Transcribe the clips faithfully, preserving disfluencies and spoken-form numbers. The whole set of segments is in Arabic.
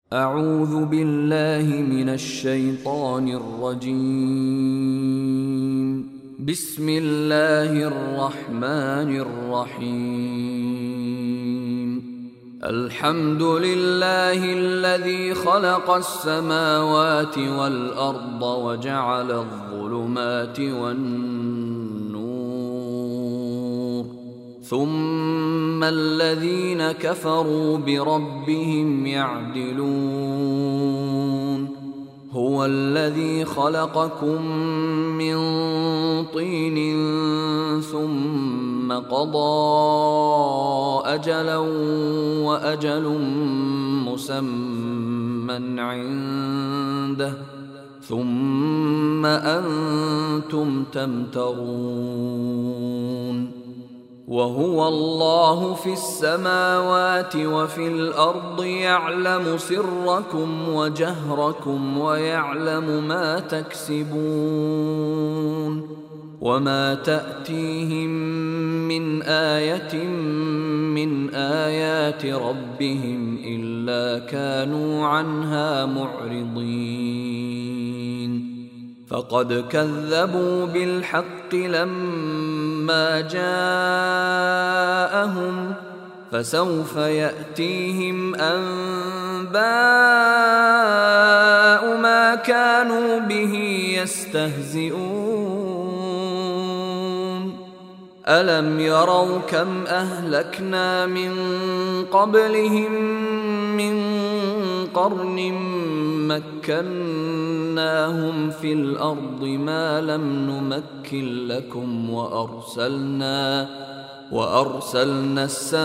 أعوذ بالله من الشيطان الرجيم. بسم الله الرحمن الرحيم. الحمد لله الذي خلق السماوات والأرض وجعل الظلمات والنور، ثم الذين كفروا بربهم يعدلون. هو الذي خلقكم من طين ثم قضى أجلا وأجل مسمى عنده ثم أنتم تمترون. وهو الله في السماوات وفي الأرض يعلم سركم وجهركم ويعلم ما تكسبون. وما تأتيهم من آية من آيات ربهم إلا كانوا عنها معرضين. فقد كذبوا بالحق لما جاءهم، فسوف يأتيهم أنباء ما كانوا به يستهزئون. ألم يروا كم أهلكنا من قبلهم من قرن مكناهم في الأرض ما لم نمكن لكم، وأرسلنا وأرسلنا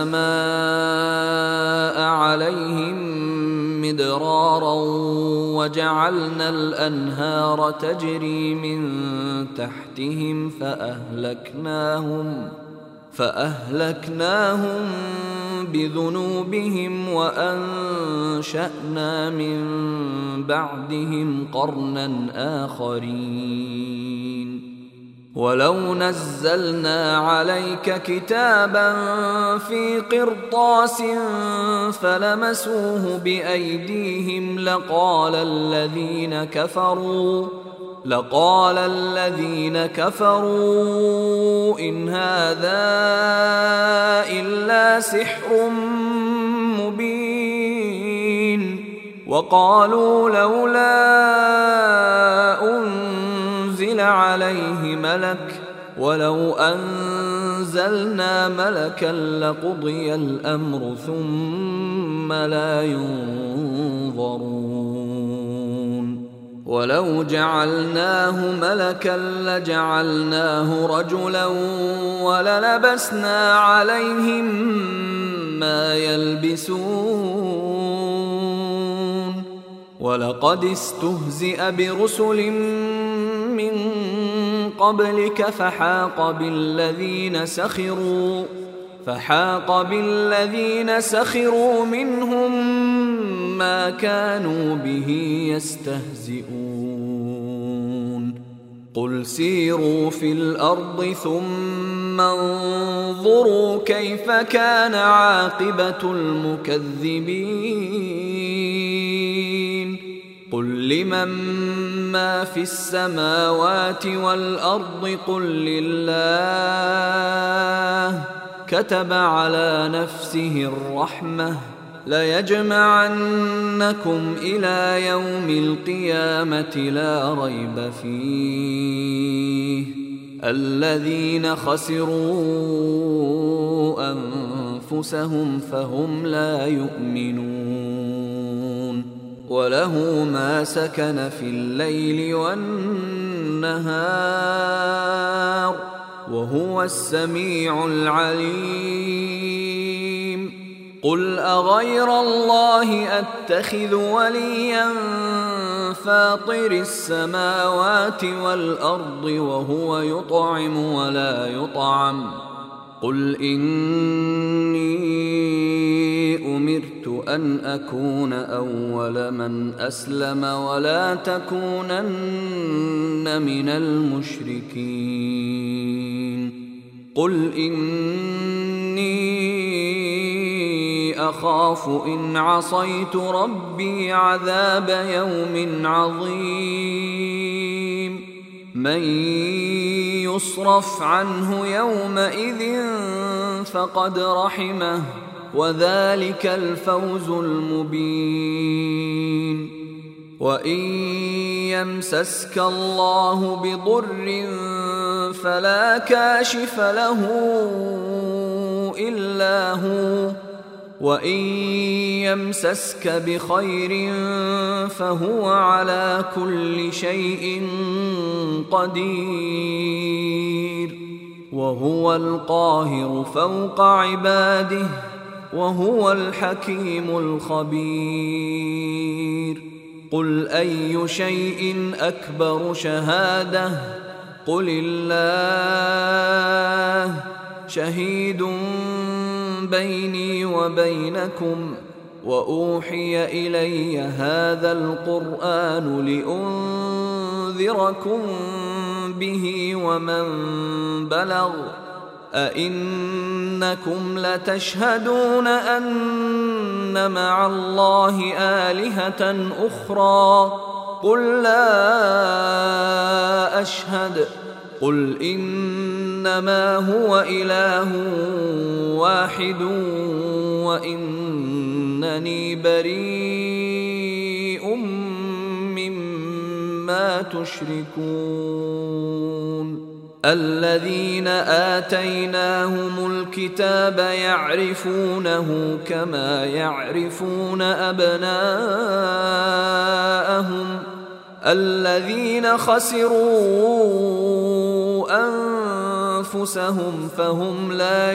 السماء عليهم مدرارا وجعلنا الأنهار تجري من تحتهم فأهلكناهم فأهلكناهم بذنوبهم وأنشأنا من بعدهم قرنا آخرين. ولو نزلنا عليك كتابا في قرطاس فلمسوه بأيديهم لقال الذين كفروا لقال الذين كفروا إن هذا إلا سحر مبين. وقالوا لولا أنزل عليه ملك ولو أنزلنا ملكا لقضي الأمر ثم لا ينظرون. ولو جعلناه ملكا لجعلناه رجلا وللبسنا عليهم ما يلبسون. ولقد استهزئ برسل من قبلك فحاق بالذين سخروا فحاق بالذين سخروا منهم ما كانوا به يستهزئون. قل سيروا في الأرض ثم انظروا كيف كان عاقبة المكذبين. قل لمن ما في السماوات والأرض قل لله كتب على نفسه الرحمة ليجمعنكم إلى يوم القيامة لا ريب فيه الذين خسروا أنفسهم فهم لا يؤمنون. وله ما سكن في الليل والنهار وهو السميع العليم. قل أغير الله أتخذ وليا فاطر السماوات والأرض وهو يطعم ولا يطعم. قل إني أمرت أن أكون أول من أسلم ولا تكونن من المشركين. قل إني أخاف إن عصيت ربي عذاب يوم عظيم من يصرف عنه يومئذ فقد رحمه وذلك الفوز المبين وإن يمسسك الله بضر فلا كاشف له إلا هو وإن يمسسك بخير فهو على كل شيء قدير وهو القاهر فوق عباده وهو الحكيم الخبير قل أي شيء أكبر شهادة قل الله شهيد بيني وبينكم وأوحي إلي هذا القرآن لأنذركم به ومن بلغ أئنكم لتشهدون أن مع الله آلهة أخرى قل لا أشهد قل إنما هو إله واحد وإنني بريء مما تشركون الذين آتيناهم الكتاب يعرفونه كما يعرفون أبناءهم الذين خسروا أنفسهم فهم لا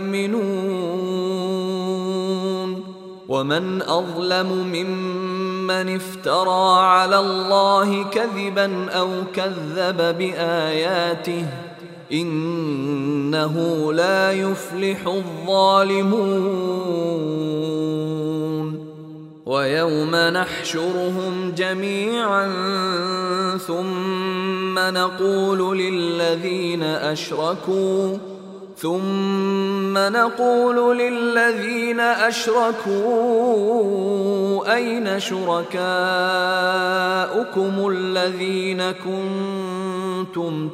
يؤمنون ومن أظلم ممن افترى على الله كذبا أو كذب بآياته إنه لا يفلح الظالمون ويوم نحشرهم جميعا ثم نقول للذين أشركوا ثم نقول للذين أشركوا أين شركاؤكم الذين كنتم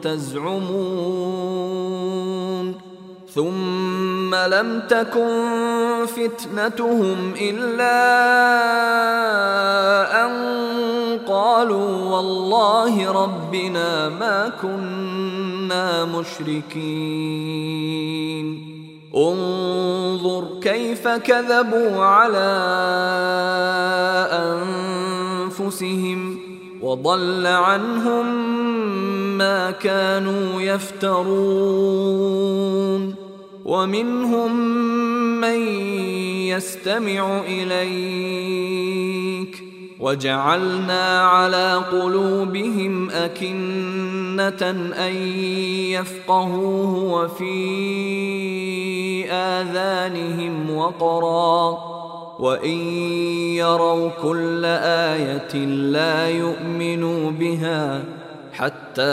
تزعمون ثم لم تكن فتنتهم إلا أن قالوا والله ربنا ما كنا مشركين انظر كيف كذبوا على أنفسهم وضل عنهم ما كانوا يفترون ومنهم من يستمع إليك وجعلنا على قلوبهم أكنة أن يفقهوه وفي آذانهم وقرا وإن يروا كل آية لا يؤمنوا بها حتى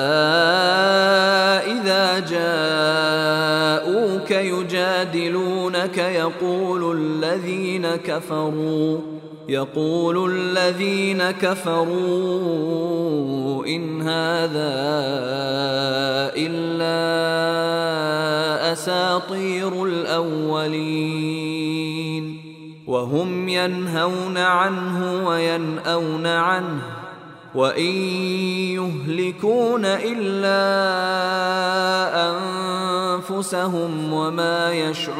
إذا جاءوك يجادلونك يقول الذين كفروا يقول الذين كفروا إن هذا إلا أساطير الأولين وهم ينهون عنه وينأون عنه وإن يهلكون إلا أنفسهم وما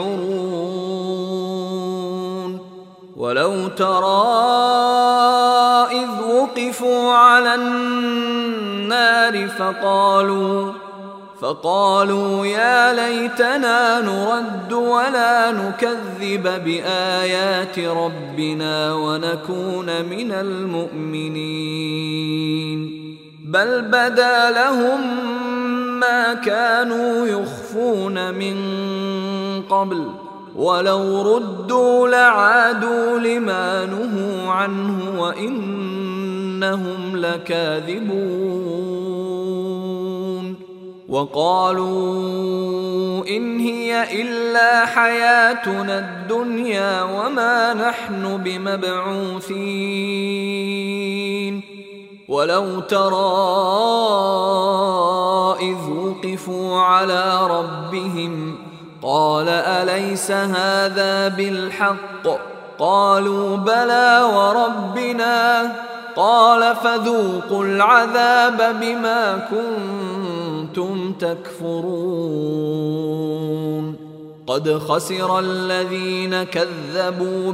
يشعرون ولو ترى إذ وقفوا على النار فقالوا فقالوا يا ليتنا نرد ولا نكذب بآيات ربنا ونكون من المؤمنين بل بدا لهم ما كانوا يخفون من قبل ولو ردوا لعادوا لما نهوا عنه وإنهم لكاذبون وقالوا إن هي إلا حياتنا الدنيا وما نحن بمبعوثين ولو ترى إذ وقفوا على ربهم قال أليس هذا بالحق قالوا بلى وربنا قال فذوقوا العذاب بما كنتم تكفرون قد خسر الذين كذبوا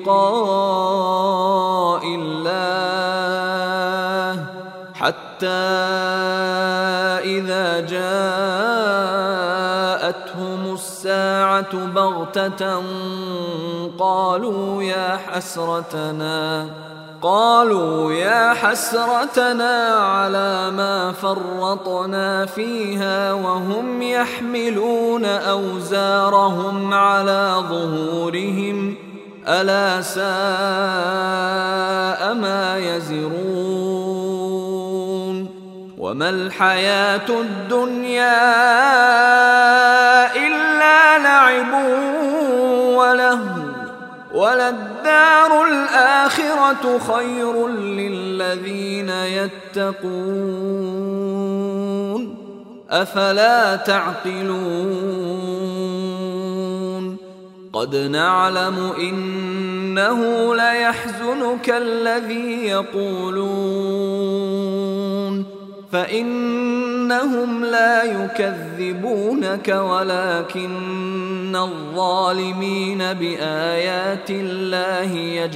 بلقاء الله حتى إذا جاءتهم الساعة بغتة قالوا يا حسرتنا قالوا يا حسرتنا على ما فرطنا فيها وهم يحملون أوزارهم على ظهورهم ألا ساء ما يزرون وما الحياة الدنيا إلا لعب ولهو وللدار الآخرة خير للذين يتقون أفلا تعقلون قد نعلم إنه ليحزنك الذي يقولون فإنهم لا يكذبونك ولكن الظالمين بآيات الله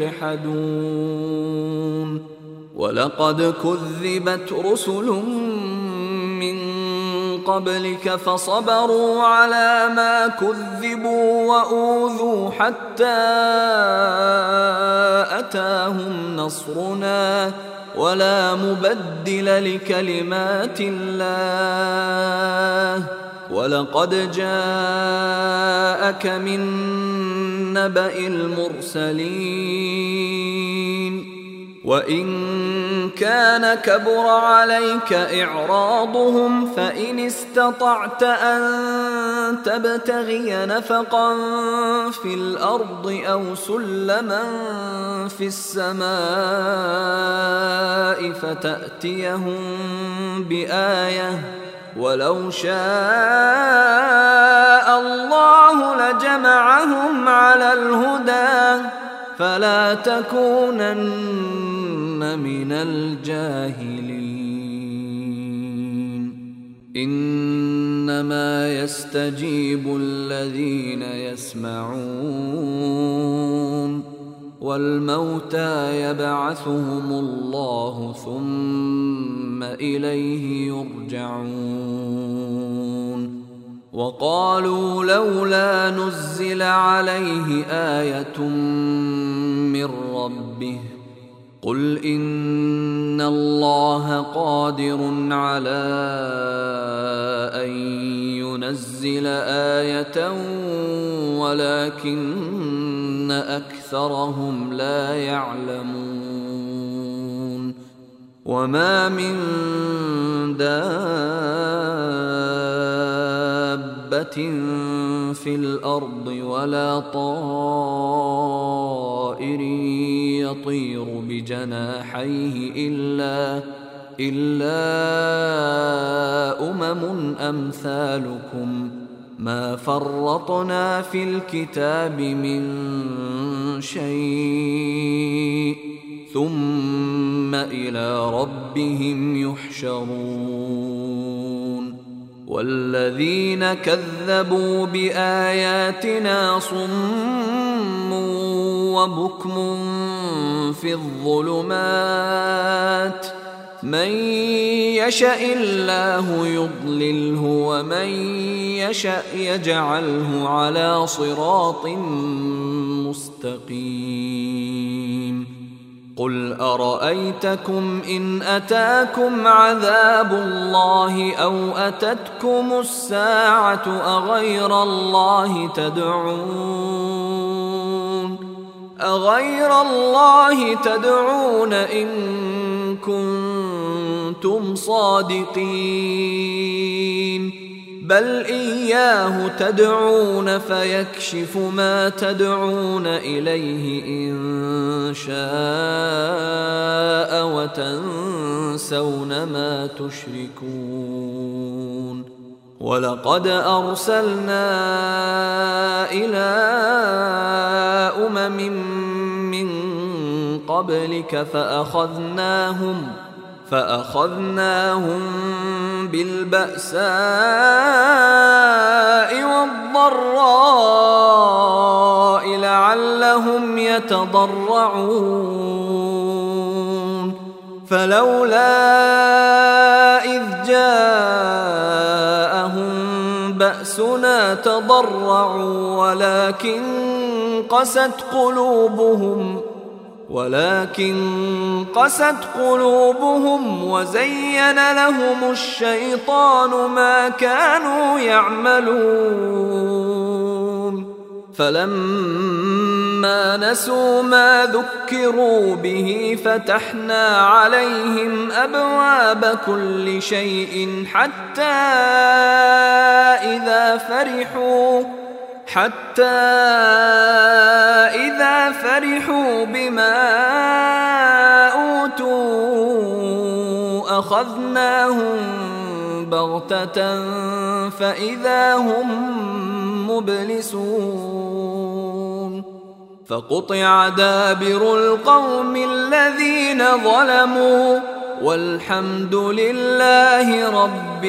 يجحدون ولقد كذبت رسل من قبلك فصبروا على ما كذبوا وأوذوا حتى أتاهم نصرنا ولا مبدل لكلمات الله ولقد جاءك من نبأ المرسلين وإن كان كبر عليك إعراضهم فإن استطعت أن تبتغي نفقا في الأرض أو سلما في السماء فتأتيهم بآية ولو شاء الله لجمعهم على الهدى فلا تكونن من الجاهلين إنما يستجيب الذين يسمعون والموتى يبعثهم الله ثم إليه يرجعون وقالوا لولا نزل عليه آية من ربه قل إن الله قادر على أن ينزل آية ولكن أكثرهم لا يعلمون وما من دابة في الأرض ولا طائر يطير بجناحيه إلا إلا أمم أمثالكم ما فرطنا في الكتاب من شيء ثم إلى ربهم يحشرون والذين كذبوا بآياتنا صم وبكم في الظلمات من يشاء الله يضلله ومن يشاء يجعله على صراط مستقيم قل أرأيتكم إن أتاكم عذاب الله أو أتتكم الساعة أغير الله تدعون أغير الله تدعون إن كنتم صادقين بل إياه تدعون فيكشف ما تدعون إليه إن شاء وتنسون ما تشركون ولقد أرسلنا إلى أمم من قبلك فأخذناهم فأخذناهم بالبأساء والضراء لعلهم يتضرعون فلولا إذ جاءهم بأسنا تضرعوا ولكن قست قلوبهم ولكن قست قلوبهم وزين لهم الشيطان ما كانوا يعملون فلما نسوا ما ذكروا به فتحنا عليهم أبواب كل شيء حتى إذا فرحوا حتى إذا فرحوا بما أوتوا أخذناهم بغتة فإذا هم مبلسون فقطع دابر القوم الذين ظلموا والحمد لله رب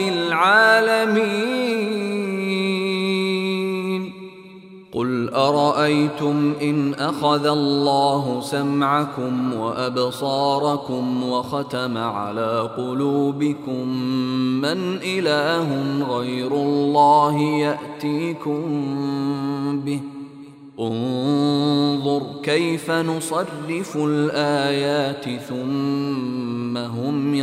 العالمين. قل أرأيتم إن أخذ الله سمعكم وأبصاركم وختم على قلوبكم من إله غير الله يأتيكم به انظر كيف نصرف الآيات ثم هم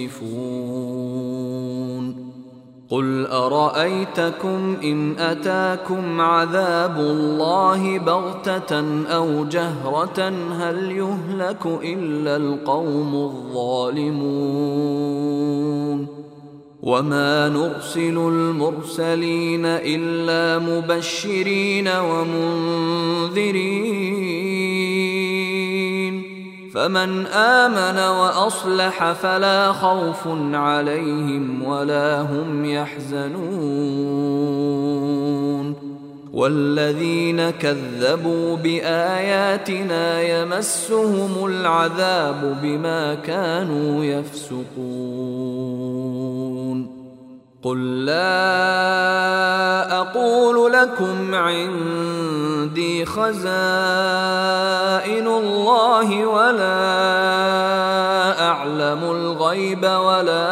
يصدفون. قل أرأيتكم إن أتاكم عذاب الله بغتة أو جهرة هل يهلك إلا القوم الظالمون. وما نرسل المرسلين إلا مبشرين ومنذرين فمن آمن وأصلح فلا خوف عليهم ولا هم يحزنون. والذين كذبوا بآياتنا يمسهم العذاب بما كانوا يفسقون. قل لا أقول لكم عندي خزائن الله ولا أعلم الغيب ولا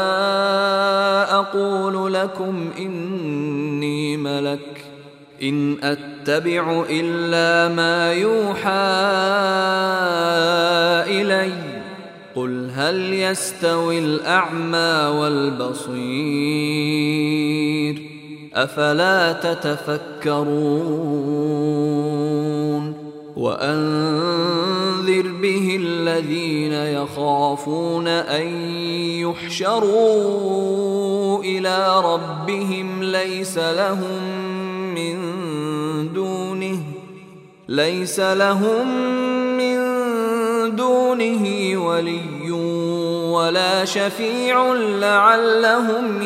أقول لكم إني ملك إن أتبع إلا ما يوحى إلي قل هل يستوي الأعمى والبصير أفلا تتفكرون. وأنذر به الذين يخافون أن يحشروا إلى ربهم ليس لهم من دونه ليس لهم من دونه ولي ولا شفيع لعلهم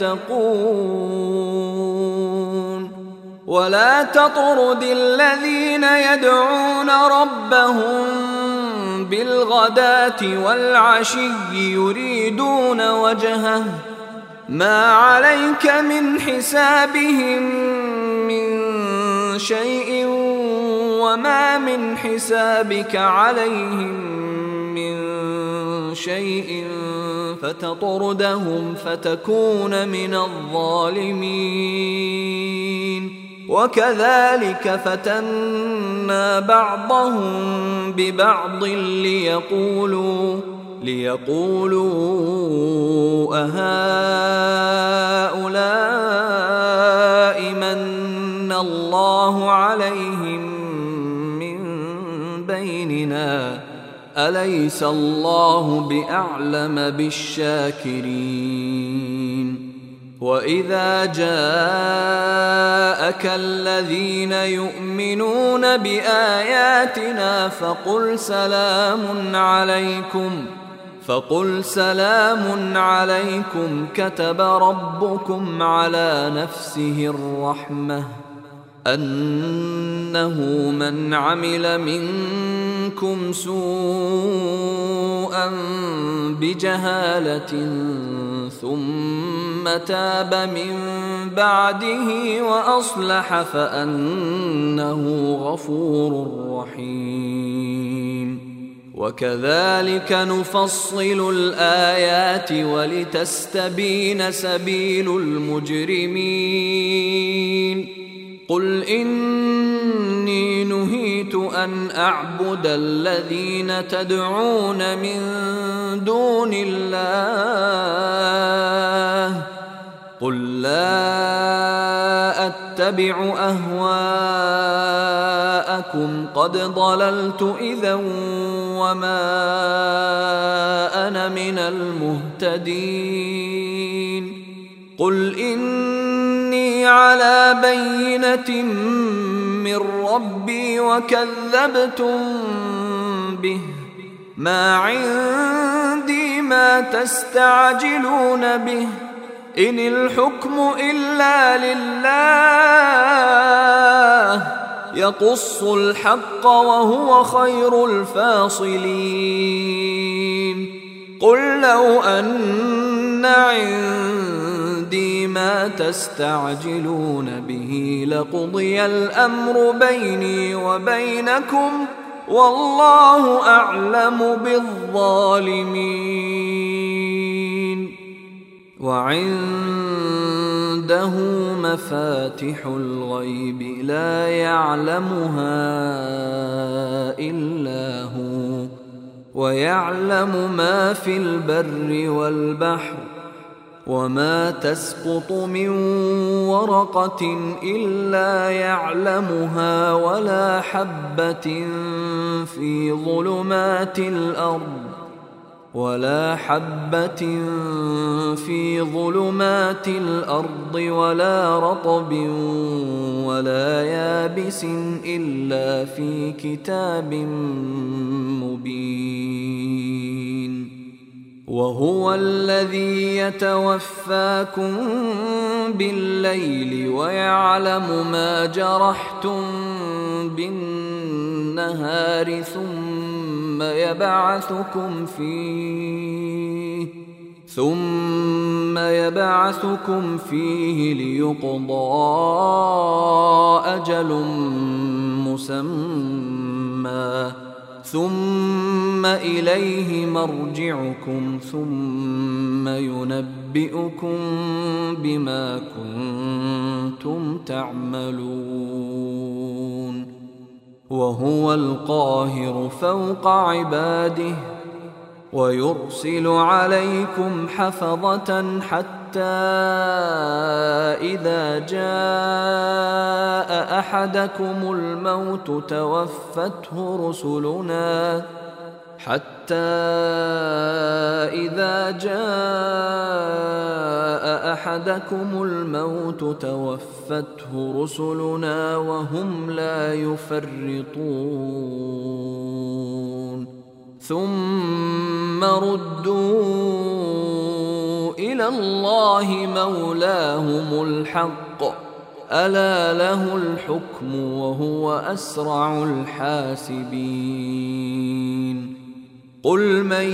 يتقون. ولا تطرد الذين يدعون ربهم بالغداة والعشي يريدون وجهه ما عليك من حسابهم من شيء وما من حسابك عليهم من شيء فتطردهم فتكون من الظالمين. وكذلك فتنا بعضهم ببعض ليقولوا ليقولوا أهؤلاء من الله عليهم من بيننا أليس الله بأعلم بالشاكرين وإذا جاءك الذين يؤمنون بآياتنا فقل سلام عليكم فقل سلام عليكم كتب ربكم على نفسه الرحمة أنه من عمل منكم سوءا بجهالة ثم تاب من بعده وأصلح فأنه غفور رحيم وكذلك نفصل الآيات ولتستبين سبيل المجرمين قل إني نهيت أن أعبد الذين تدعون من دون الله قل لا أتبع أهواءكم قد ضللت إذا وما أنا من المهتدين قل إني على بينة من ربي وكذبتم به ما عندي ما تستعجلون به إن الحكم إلا لله يقص الحق وهو خير الفاصلين قل لو أن عندي ما تستعجلون به لقضي الأمر بيني وبينكم والله أعلم بالظالمين وعنده مفاتح الغيب لا يعلمها إلا هو ويعلم ما في البر والبحر وما تسقط من ورقة إلا يعلمها ولا حبة في ظلمات الأرض ولا حبة في ظلمات الأرض ولا رطب ولا يابس إلا في كتاب مبين وهو الذي يتوفاكم بالليل ويعلم ما جرحتم بالنهار ثم يبعثكم فيه ثم يبعثكم فيه ليقضى أجل مسمى ثم إليه مرجعكم ثم ينبئكم بما كنتم تعملون وهو القاهر فوق عباده ويرسل عليكم حفظة حتى إذا جاء أحدكم الموت توفته رسلنا حتى إذا جاء أحدكم الموت توفته رسلنا وهم لا يفرطون ثم ردوا إلى الله مولاهم الحق ألا له الحكم وهو أسرع الحاسبين قل من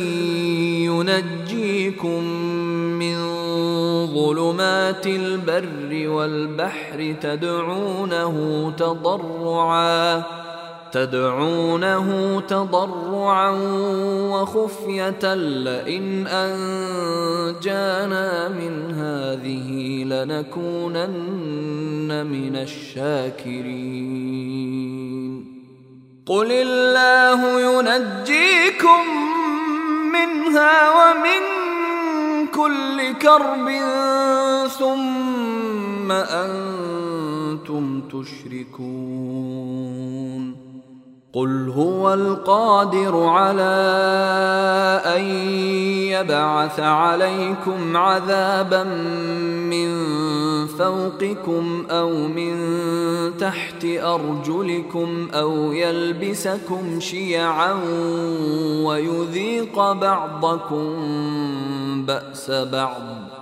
ينجيكم من ظلمات البر والبحر تدعونه تضرعا تدعونه تضرعا وخفية لئن أنجانا من هذه لنكونن من الشاكرين قل الله ينجيكم منها ومن كل كرب ثم أنتم تشركون قل هو القادر على أن يبعث عليكم عذابا من فوقكم أو من تحت أرجلكم أو يلبسكم شيعا ويذيق بعضكم بأس بعض.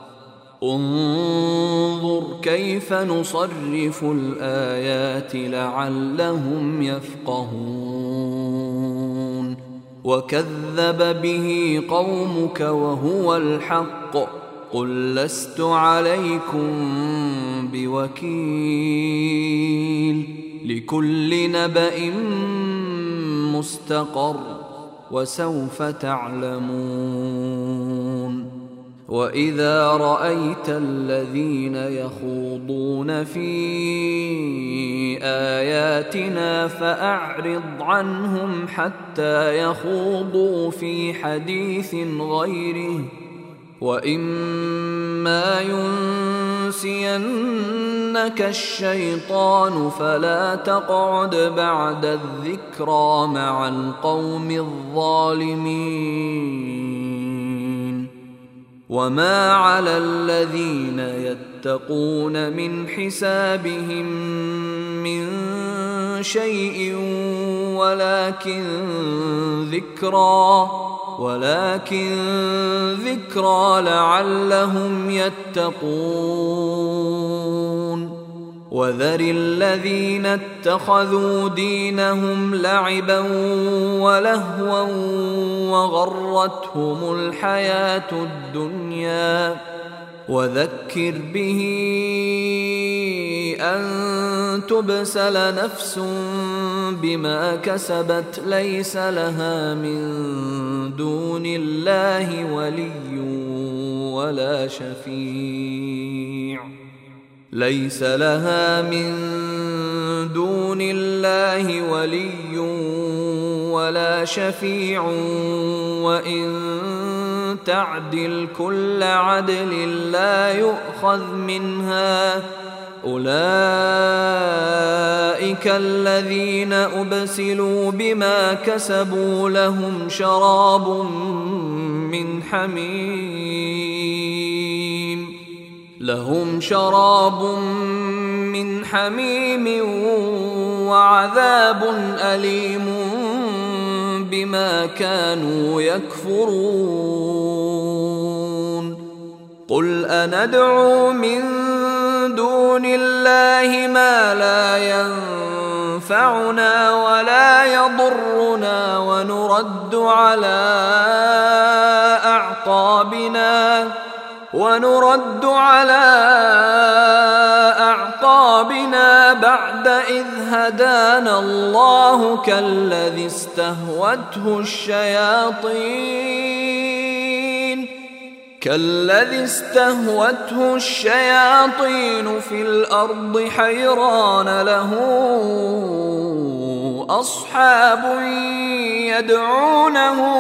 انظر كيف نصرف الآيات لعلهم يفقهون. وكذب به قومك وهو الحق قل لست عليكم بوكيل لكل نبأ مستقر وسوف تعلمون. وإذا رأيت الذين يخوضون في آياتنا فأعرض عنهم حتى يخوضوا في حديث غيره وإما ينسينك الشيطان فلا تقعد بعد الذكرى مع القوم الظالمين. وما على الذين يتقون من حسابهم من شيء ولكن ذكرى ولكن ذكرى لعلهم يتقون. وذر الذين اتخذوا دينهم لعبا ولهوا وغرتهم الحياة الدنيا وذكر به أن تبسل نفس بما كسبت ليس لها من دون الله ولي ولا شفيع ليس لها من دون الله ولي ولا شفيع وإن تعدل كل عدل لا يؤخذ منها. أولئك الذين أبسلوا بما كسبوا لهم شراب من حميم لهم شراب من حميم وعذاب أليم بما كانوا يكفرون. قل أندعو من دون الله ما لا ينفعنا ولا يضرنا ونرد على أعقابنا ونرد على أعقابنا بعد إذ هدانا الله كالذي استهوته الشياطين كالذي استهوته الشياطين في الأرض حيران له أصحاب يدعونه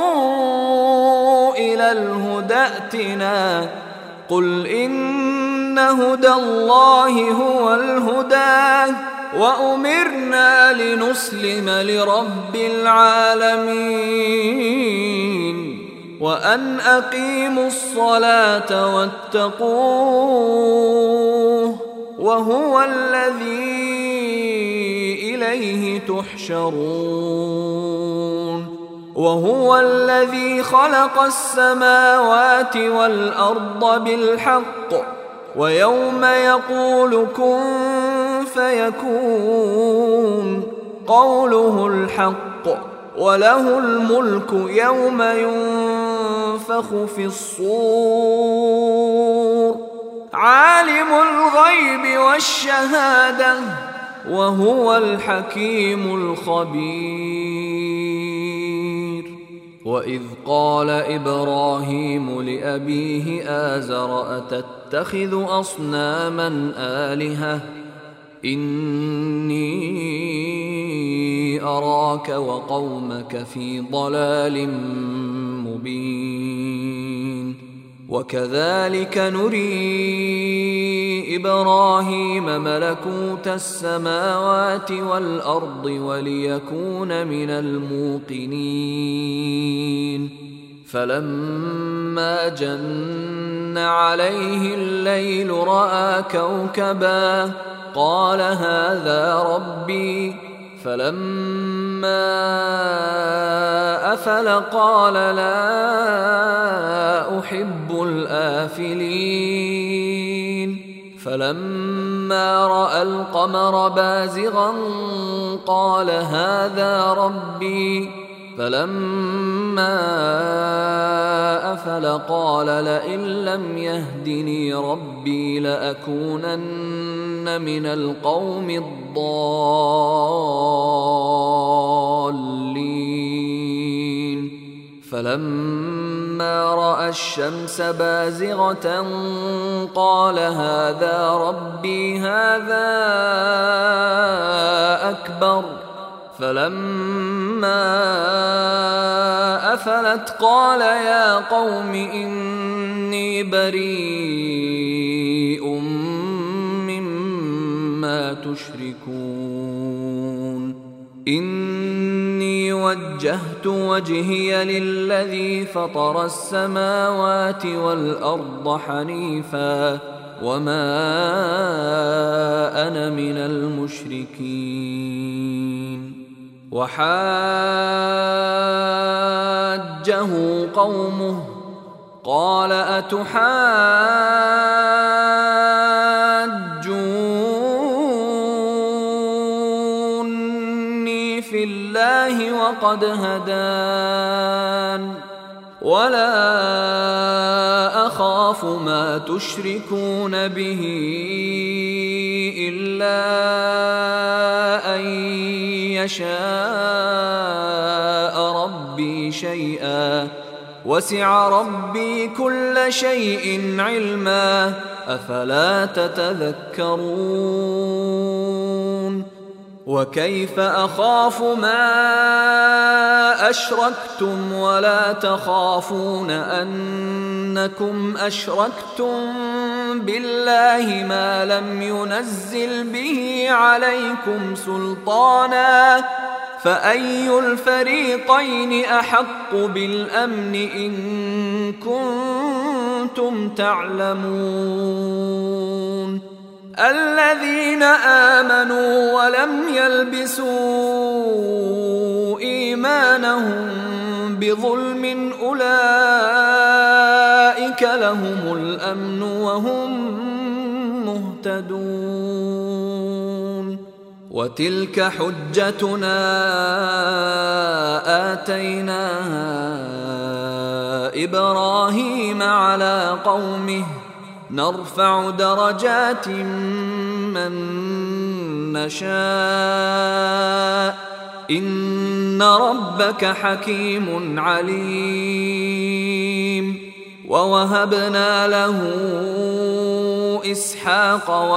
إلى الهدى ائتنا قل إن هدى الله هو الهدى وأمرنا لنسلم لرب العالمين وأن أقيموا الصلاة واتقوه وهو الذي إليه تحشرون. وهو الذي خلق السماوات والأرض بالحق ويوم يقول كن فيكون قوله الحق وله الملك يوم ينفخ في الصور عالم الغيب والشهادة وهو الحكيم الخبير. وإذ قال إبراهيم لأبيه آزر أتتخذ أصناما آلهة إني أراك وقومك في ضلال مبين وكذلك نري إبراهيم ملكوت السماوات والأرض وليكون من الموقنين فلما جن عليه الليل رأى كوكبا قال هذا ربي فلما أفل قال لا أحب الآفلين فلما رأى القمر بازغا قال هذا ربي فلما أفل قال لئن لم يهدني ربي لأكونن من القوم الضالين فلما رأى الشمس بازغة قال هذا ربي هذا أكبر فلما أفلت قال يا قوم إني بريء مما تشركون إني وجهت وجهي للذي فطر السماوات والأرض حنيفا وما أنا من المشركين وحاجه قومه قال أتحاجوني في الله وقد هدان ولا أخاف ما تشركون به إلا أن يشاء ربي شيئا وسع ربي كل شيء علما أفلا تتذكرون وكيف أخاف ما أشركتم ولا تخافون أنكم أشركتم بالله ما لم ينزل به عليكم سلطانا فأي الفريقين أحق بالأمن إن كنتم تعلمون الذين آمنوا ولم يلبسوا إيمانهم بظلم أولئك لهم الأمن وهم مهتدون وتلك حجتنا آتيناها إبراهيم على قومه نرفع درجات من نشاء إن ربك حكيم عليم ووهبنا له إسحاق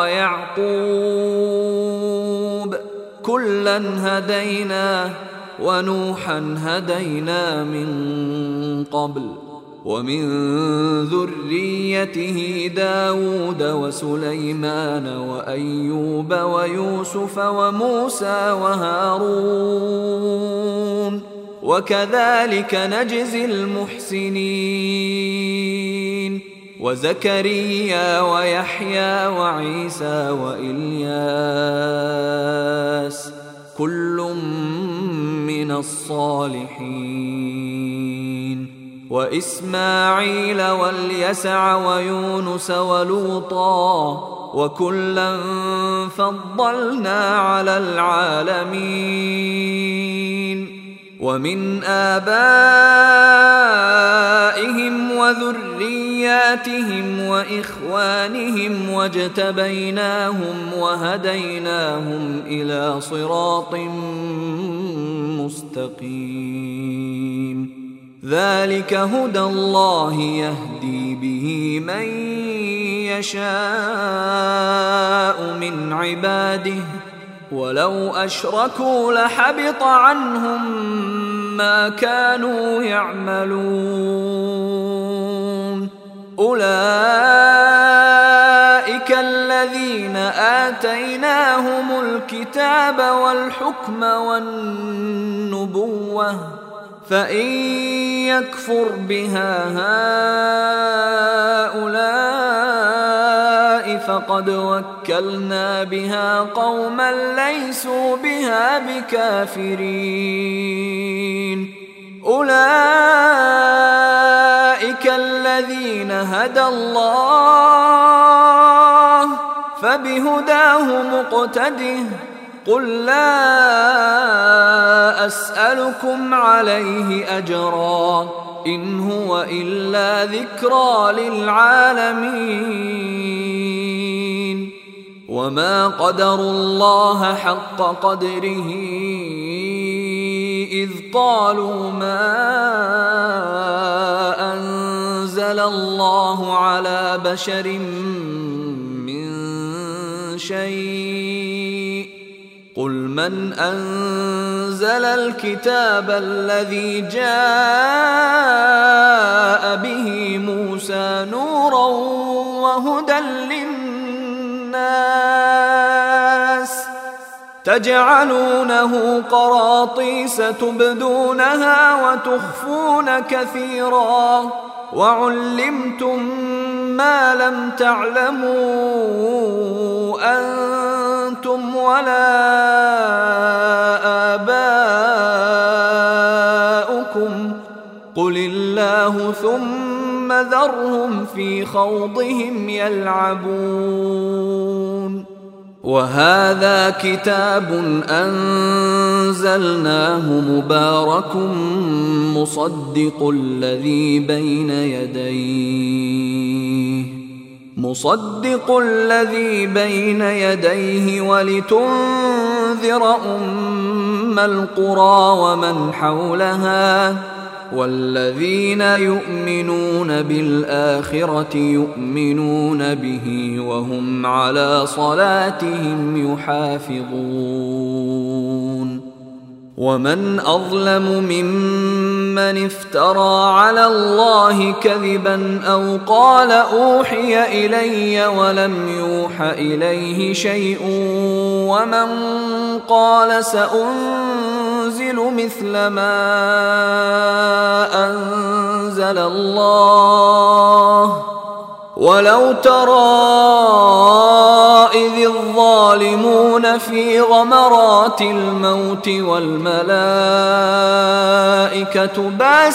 ويعقوب كلا هدينا ونوحا هدينا من قبل ومن ذريته داود وسليمان وأيوب ويوسف وموسى وهارون وكذلك نجزي المحسنين وزكريا ويحيى وعيسى وإلياس كل من الصالحين وإسماعيل واليسع ويونس ولوطا وكلا فضلنا على العالمين ومن آبائهم وذرياتهم وإخوانهم واجتبيناهم وهديناهم إلى صراط مستقيم ذلك هدى الله يهدي به من يشاء من عباده ولو أشركوا لحبط عنهم ما كانوا يعملون أولئك الذين آتيناهم الكتاب والحكم والنبوة فإن يكفر بها هؤلاء فقد وكلنا بها قوما ليسوا بها بكافرين. أولئك الذين هدى الله فبهداه مقتده. قل لا أسألكم عليه أجرا إن هو إلا ذكرى للعالمين. وما قدروا الله حق قدره إذ قالوا ما أنزل الله على بشر من شيء قل من أنزل الكتاب الذي جاء به موسى نورا وهدى للناس تجعلونه قراطيس تبدونها وتخفون كثيرا وعلمتم ما لم تعلموا أنتم ولا آباؤكم قل الله ثم ذرهم في خوضهم يلعبون. وهذا كتاب أنزلناه مبارك مصدق الذي بين يديه مصدق الذي بين يديه ولتنذر أم القرى ومن حولها والذين يؤمنون بالآخرة يؤمنون به وهم على صلاتهم يحافظون. ومن أظلم ممن افترى على الله كذبا أو قال أوحي إلي ولم يوح إليه شيء ومن قال سأنزل مثل ما أنزل الله ولو ترى إذ الظالمون في غمرات الموت والملائكة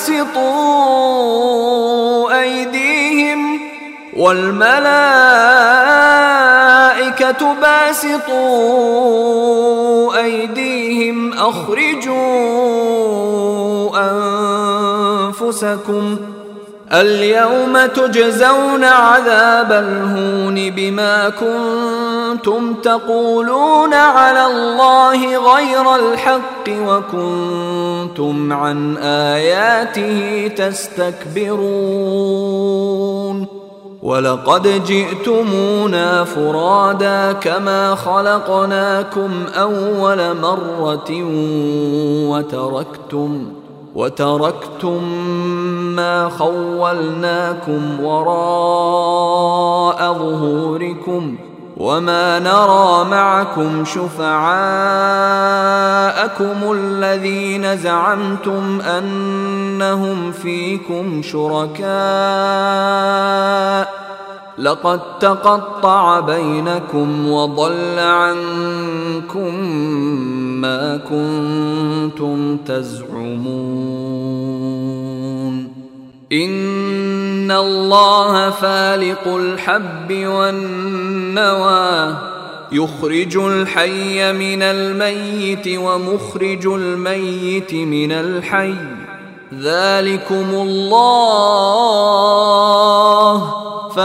باسطوا أيديهم والملائكة باسطوا أيديهم أخرجوا أنفسكم اليوم تجزون عذاب الهون بما كنتم تقولون على الله غير الحق وكنتم عن آياته تستكبرون. ولقد جئتمونا فرادا كما خلقناكم أول مرة وتركتم وتركتم ما خولناكم وراء ظهوركم وما نرى معكم شفعاءكم الذين زعمتم أنهم فيكم شركاء لقد تقطع بينكم وضل عنكم ما كنتم تزعمون. إن الله فالق الحب والنوى يخرج الحي من الميت ومخرج الميت من الحي ذلكم الله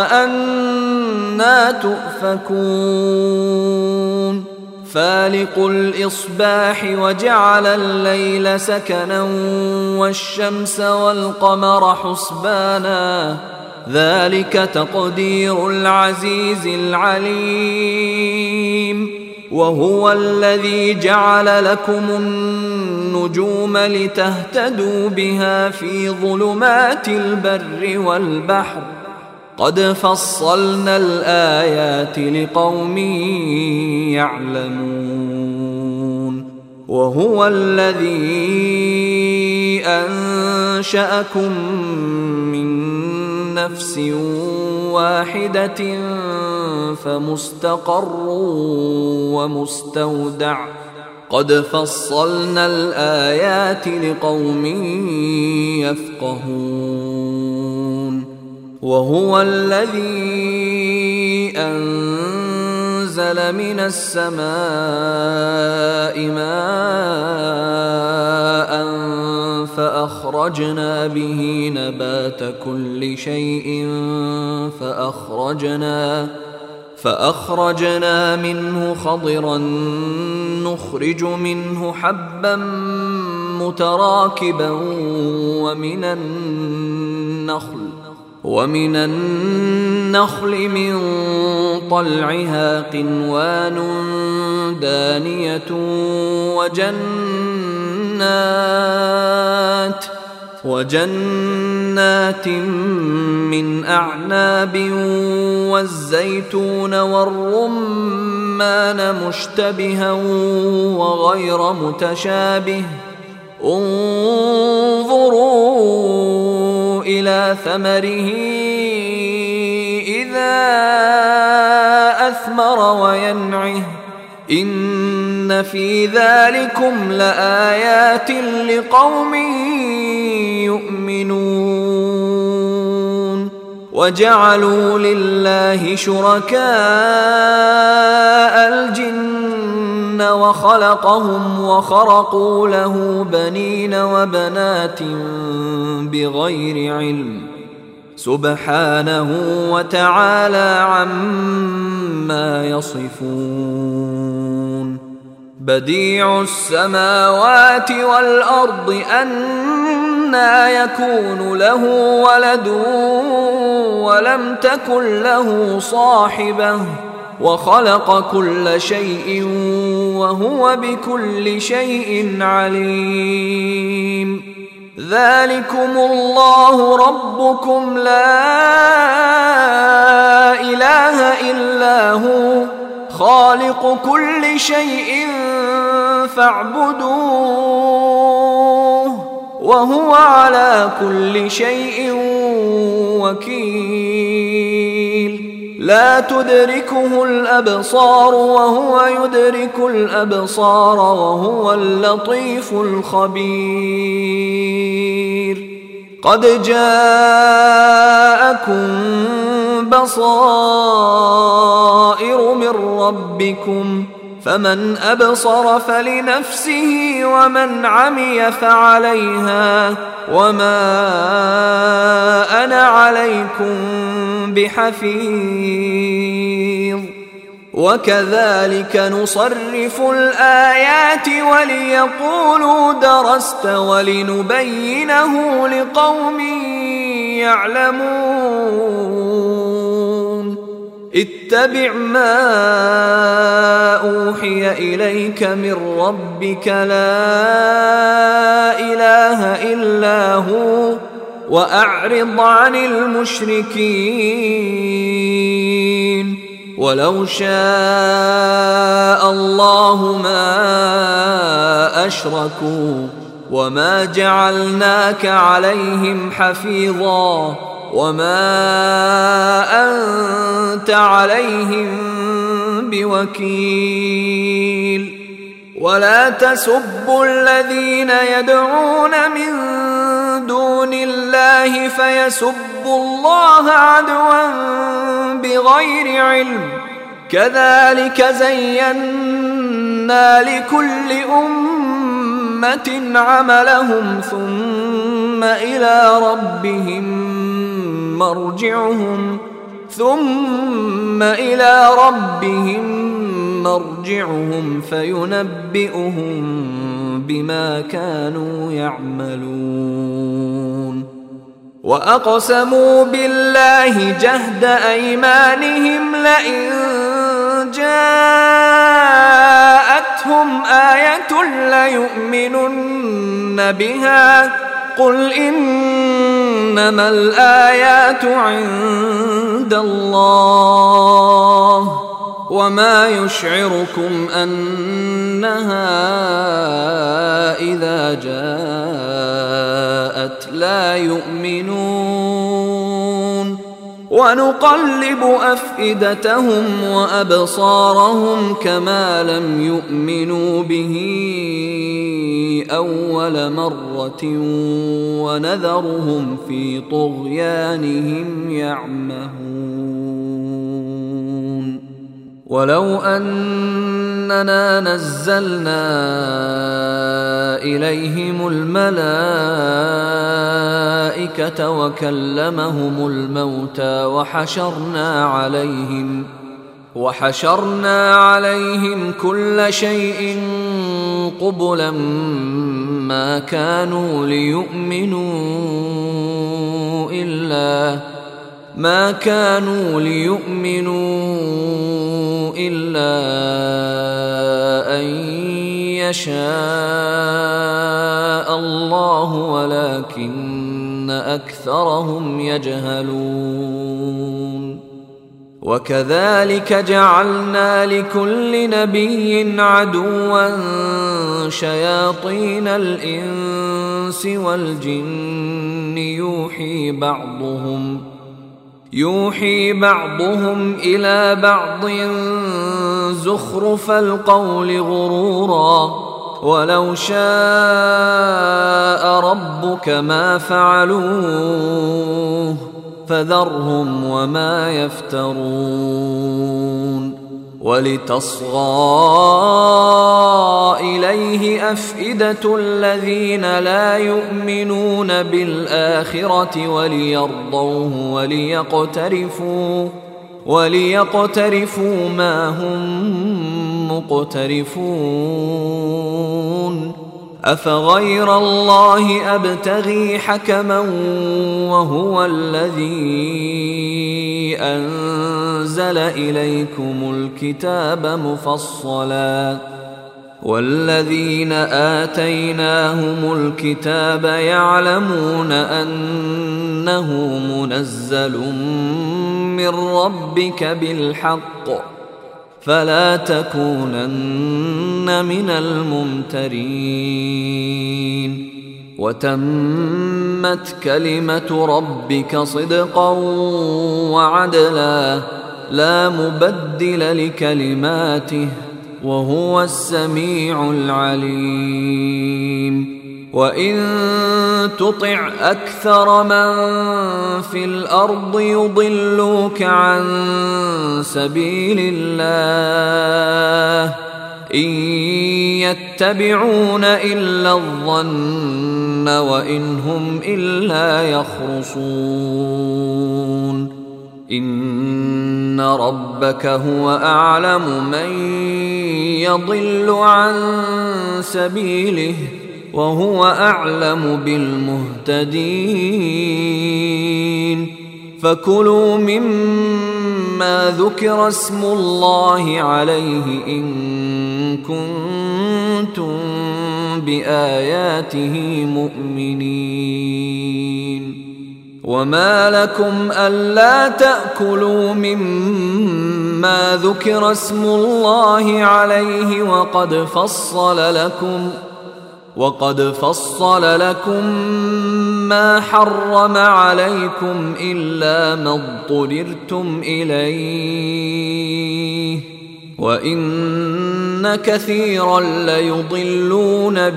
فأنى تؤفكون. فالق الإصباح وجعل الليل سكنا والشمس والقمر حسبانا ذلك تقدير العزيز العليم. وهو الذي جعل لكم النجوم لتهتدوا بها في ظلمات البر والبحر قد فصلنا الآيات لقوم يعلمون وهو الذي أنشأكم من نفس واحدة فمستقر ومستودع قد فصلنا الآيات لقوم يفقهون وهو الذي أنزل من السماء ماء فأخرجنا به نبات كل شيء فأخرجنا فأخرجنا منه خضرا نخرج منه حبا متراكبا ومن النخل ومن النخل من طلعها قنوان دانية وجنات وجنات من أعناب والزيتون والرمان مشتبها وغير متشابه انظروا إلى ثمره إذا أثمر وينعه إن في ذلكم لآيات لقوم يؤمنون وجعلوا لله شركاء الجن وخلقهم وخرقوا له بنين وبنات بغير علم سبحانه وتعالى عما يصفون بديع السماوات والأرض أنى يكون له ولد ولم تكن له صاحبة وخلق كل شيء وهو بكل شيء عليم ذلكم الله ربكم لا إله إلا هو خالق كل شيء فاعبدوه وهو على كل شيء وكيل لا تدركه الأبصار وهو يدرك الأبصار وهو اللطيف الخبير قد جاءكم بصائر من ربكم فمن أبصر فلنفسه ومن عمي فعليها وما أنا عليكم بحفيظ وكذلك نصرف الآيات وليقولوا درست ولنبينه لقوم يعلمون اتبع ما أوحي إليك من ربك لا إله إلا هو وأعرض عن المشركين ولو شاء الله ما أشركوا وما جعلناك عليهم حفيظا وما أنت عليهم بوكيل ولا تسبوا الذين يدعون من دون الله فيسبوا الله عدوا بغير علم كذلك زينا لكل أمة عملهم ثم إلى ربهم مرجعهم ثم إلى ربهم مرجعهم فينبئهم بما كانوا يعملون وأقسموا بالله جهد أيمانهم لئن جاءتهم آية ليؤمنن بها قل إن إنما الآيات عند الله وما يشعركم أنها إذا جاءت لا يؤمنون ونقلب أفئدتهم وأبصارهم كما لم يؤمنوا به أول مرة ونذرهم في طغيانهم يعمهون ولو أننا نزلنا إليهم الملائكة وكلمهم الموتى وحشرنا عليهم وحشرنا عليهم كل شيء قبلا ما كانوا ليؤمنوا إلا ما كانوا ليؤمنوا إلا أن يشاء الله ولكن أكثرهم يجهلون وكذلك جعلنا لكل نبي عدوا شياطين الإنس والجن يوحي بعضهم يوحي بعضهم إلى بعض زخرف القول غرورا ولو شاء ربك ما فعلوه فذرهم وما يفترون ولتصغى إليه أفئدة الذين لا يؤمنون بالآخرة وليرضوه وليقترفوا وليقترفوا ما هم مقترفون أفغير الله أبتغي حكما وهو الذي أنزل إليكم الكتاب مفصلا والذين آتيناهم الكتاب يعلمون أنه منزل من ربك بالحق فلا تكونن من الممترين وتمت كلمة ربك صدقا وعدلا لا مبدل لكلماته وهو السميع العليم وإن تطع أكثر من في الأرض يضلوك عن سبيل الله إن يتبعون إلا الظن وإن هم إلا يخرصون إن ربك هو أعلم من يضل عن سبيله وهو أعلم بالمهتدين فكلوا مما ذكر اسم الله عليه إن كنتم بآياته مؤمنين وما لكم ألا تأكلوا مما ذكر اسم الله عليه وقد فصل لكم وقد فصل لكم ما حرم عليكم إلا ما اضطررتم إليه وإن كثيرا ليضلون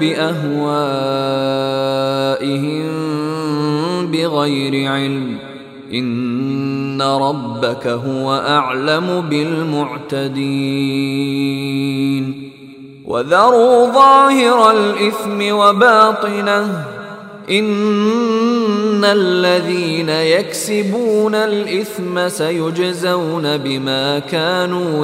بأهوائهم بغير علم إن ربك هو أعلم بالمعتدين وذروا ظاهر الإثم وباطنه إن الذين يكسبون الإثم سيجزون بما كانوا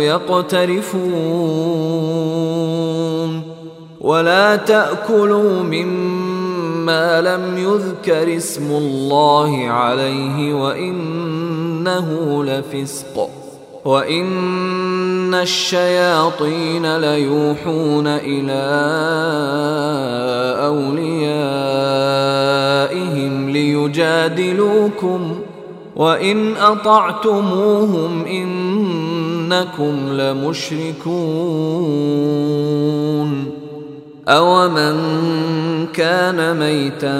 يقترفون ولا تأكلوا مما لم يذكر اسم الله عليه وإنه لفسق وإن الشياطين ليوحون إلى أوليائهم ليجادلوكم وإن أطعتموهم إنكم لمشركون. أومن كان ميتا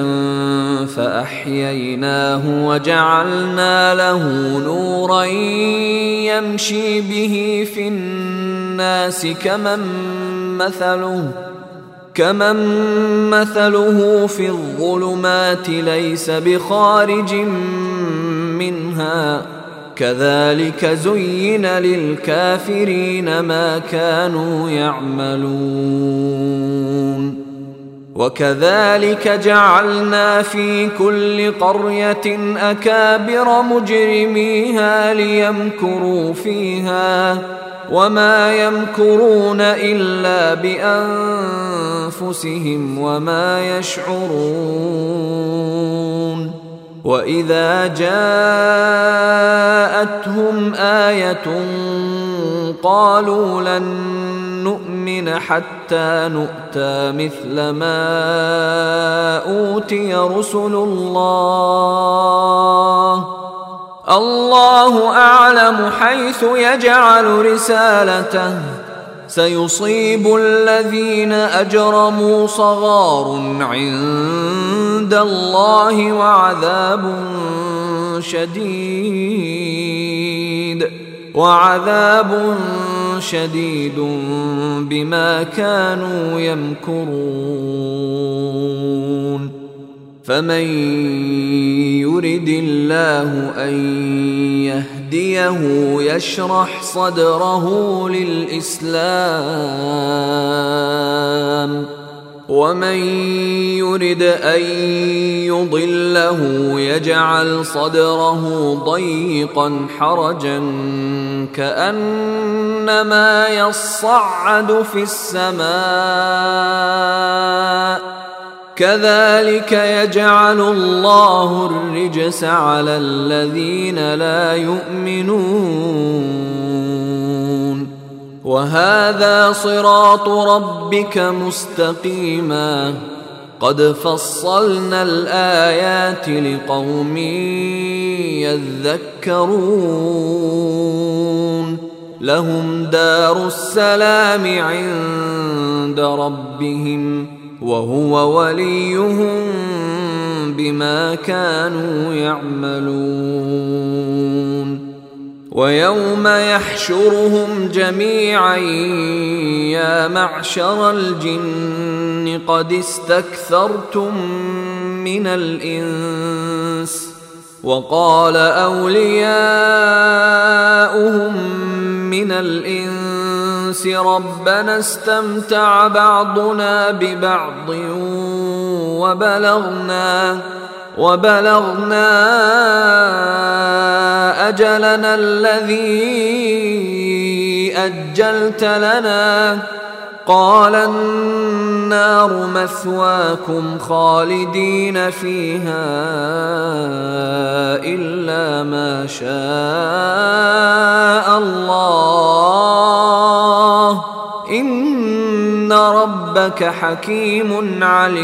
فأحييناه وجعلنا له نورا يمشي به في الناس كمن مثله كمن مثله في الظلمات ليس بخارج منها كذلك زين للكافرين ما كانوا يعملون. وكذلك جعلنا في كل قرية أكابر مجرميها ليمكروا فيها وما يمكرون إلا بأنفسهم وما يشعرون. وإذا جاءتهم آية قالوا لن نؤمن حتى نؤتى مثل ما أوتي رسل الله الله أعلم حيث يجعل رسالته سيصيب الذين أجرموا صغار عند الله وعذاب شديد وعذاب شديد بما كانوا يمكرون. فمن يرد الله أن يهديه يشرح صدره للإسلام ومن يرد أن يضله يجعل صدره ضيقا حرجا كأنما يصعد في السماء كذلك يجعل الله الرجس على الذين لا يؤمنون. وهذا صراط ربك مستقيما قد فصلنا الآيات لقوم يذكرون. لهم دار السلام عند ربهم وهو وليهم بما كانوا يعملون. ويوم يحشرهم جميعا يا معشر الجن قد استكثرتم من الإنس وقال أولياؤهم من الإنس ربنا استمتع بعضنا ببعض وبلغنا وبلغنا أجلنا الذي أجلت لنا قال النار مثواكم خالدين فيها إلا ما شاء الله إن ربك حكيم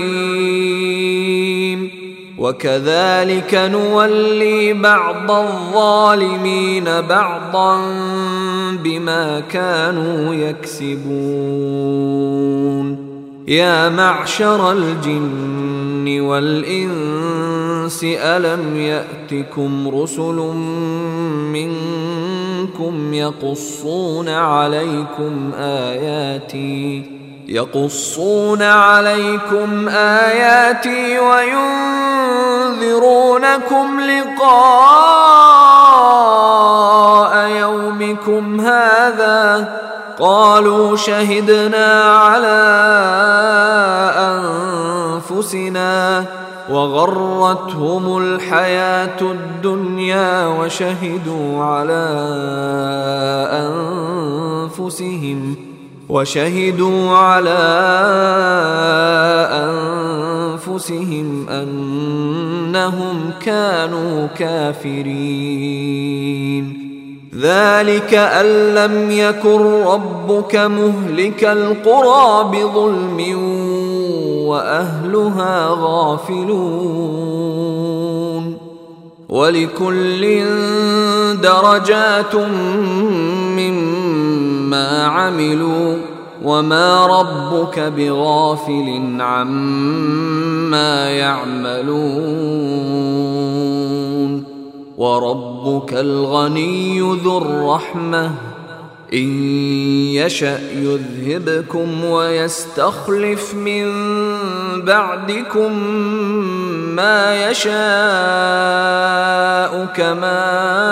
عليم. وكذلك نولي بعض الظالمين بعضا بما كانوا يكسبون. يا معشر الجن والإنس ألم يأتكم رسل منكم يقصون عليكم آياتي يقصون عليكم آياتي وينذرونكم لقاء يومكم هذا قالوا شهدنا على أنفسنا وغرتهم الحياة الدنيا وشهدوا على أنفسهم وشهدوا على أنفسهم أنهم كانوا كافرين. ذلك أن لم يكن ربك مهلك القرى بظلم وأهلها غافلون ولكل درجات مما عملوا وما ربك بغافل عما يعملون وربك الغني ذو الرحمة إن يشأ يذهبكم ويستخلف من بعدكم ما يشاء كما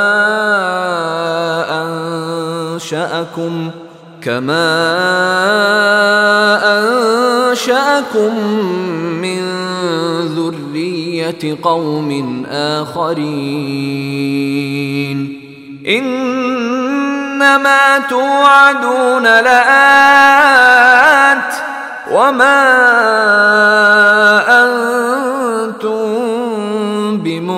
أنشأكم كما أنشأكم من ذرية قوم آخرين إنما توعدون لآت وما أنتم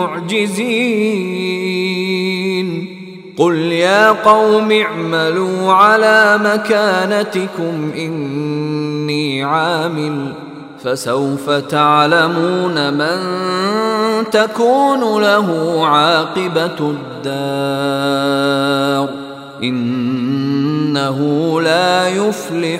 بمعجزين قل يا قوم اعملوا على مكانتكم إني عامل فسوف تعلمون من تكون له عاقبة الدار إنه لا يفلح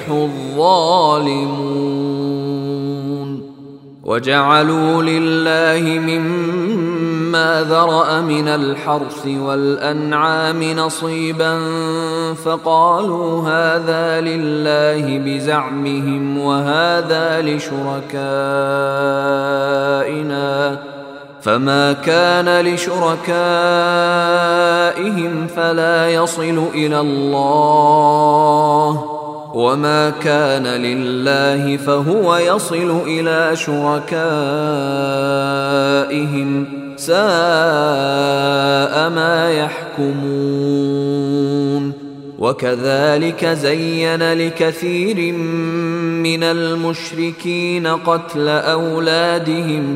الظالمون وجعلوا لله مما ذرأ من الحرث والأنعام نصيبا فقالوا هذا لله بزعمهم وهذا لشركائنا فما كان لشركائهم فلا يصل إلى الله وما كان لله فهو يصل إلى شركائهم ساء ما يحكمون وكذلك زين لكثير من المشركين قتل أولادهم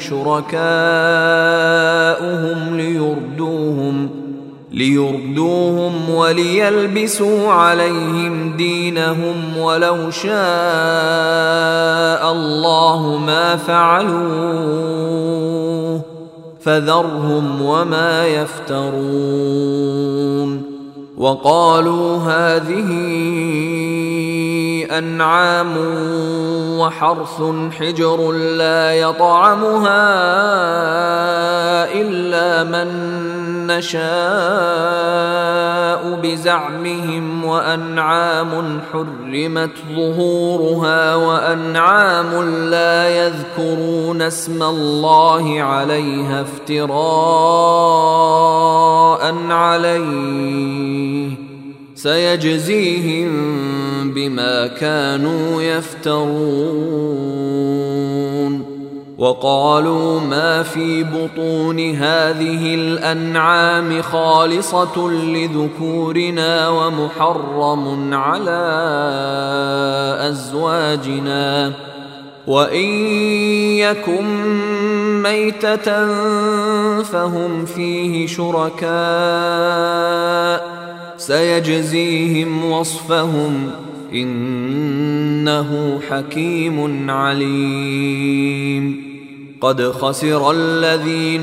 شركاؤهم ليردوهم ليردوهم وليلبسوا عليهم دينهم ولو شاء الله ما فعلوه فذرهم وما يفترون وقالوا هذه أنعام وحرث حجر لا يطعمها إلا من نشاء بزعمهم وأنعام حرمت ظهورها وأنعام لا يذكرون اسم الله عليها افتراء عليه سيجزيهم بما كانوا يفترون وقالوا ما في بطون هذه الأنعام خالصة لذكورنا ومحرم على أزواجنا وإن يكن ميتة فهم فيه شركاء سيجزيهم وصفهم إنه حكيم عليم قد خسر الذين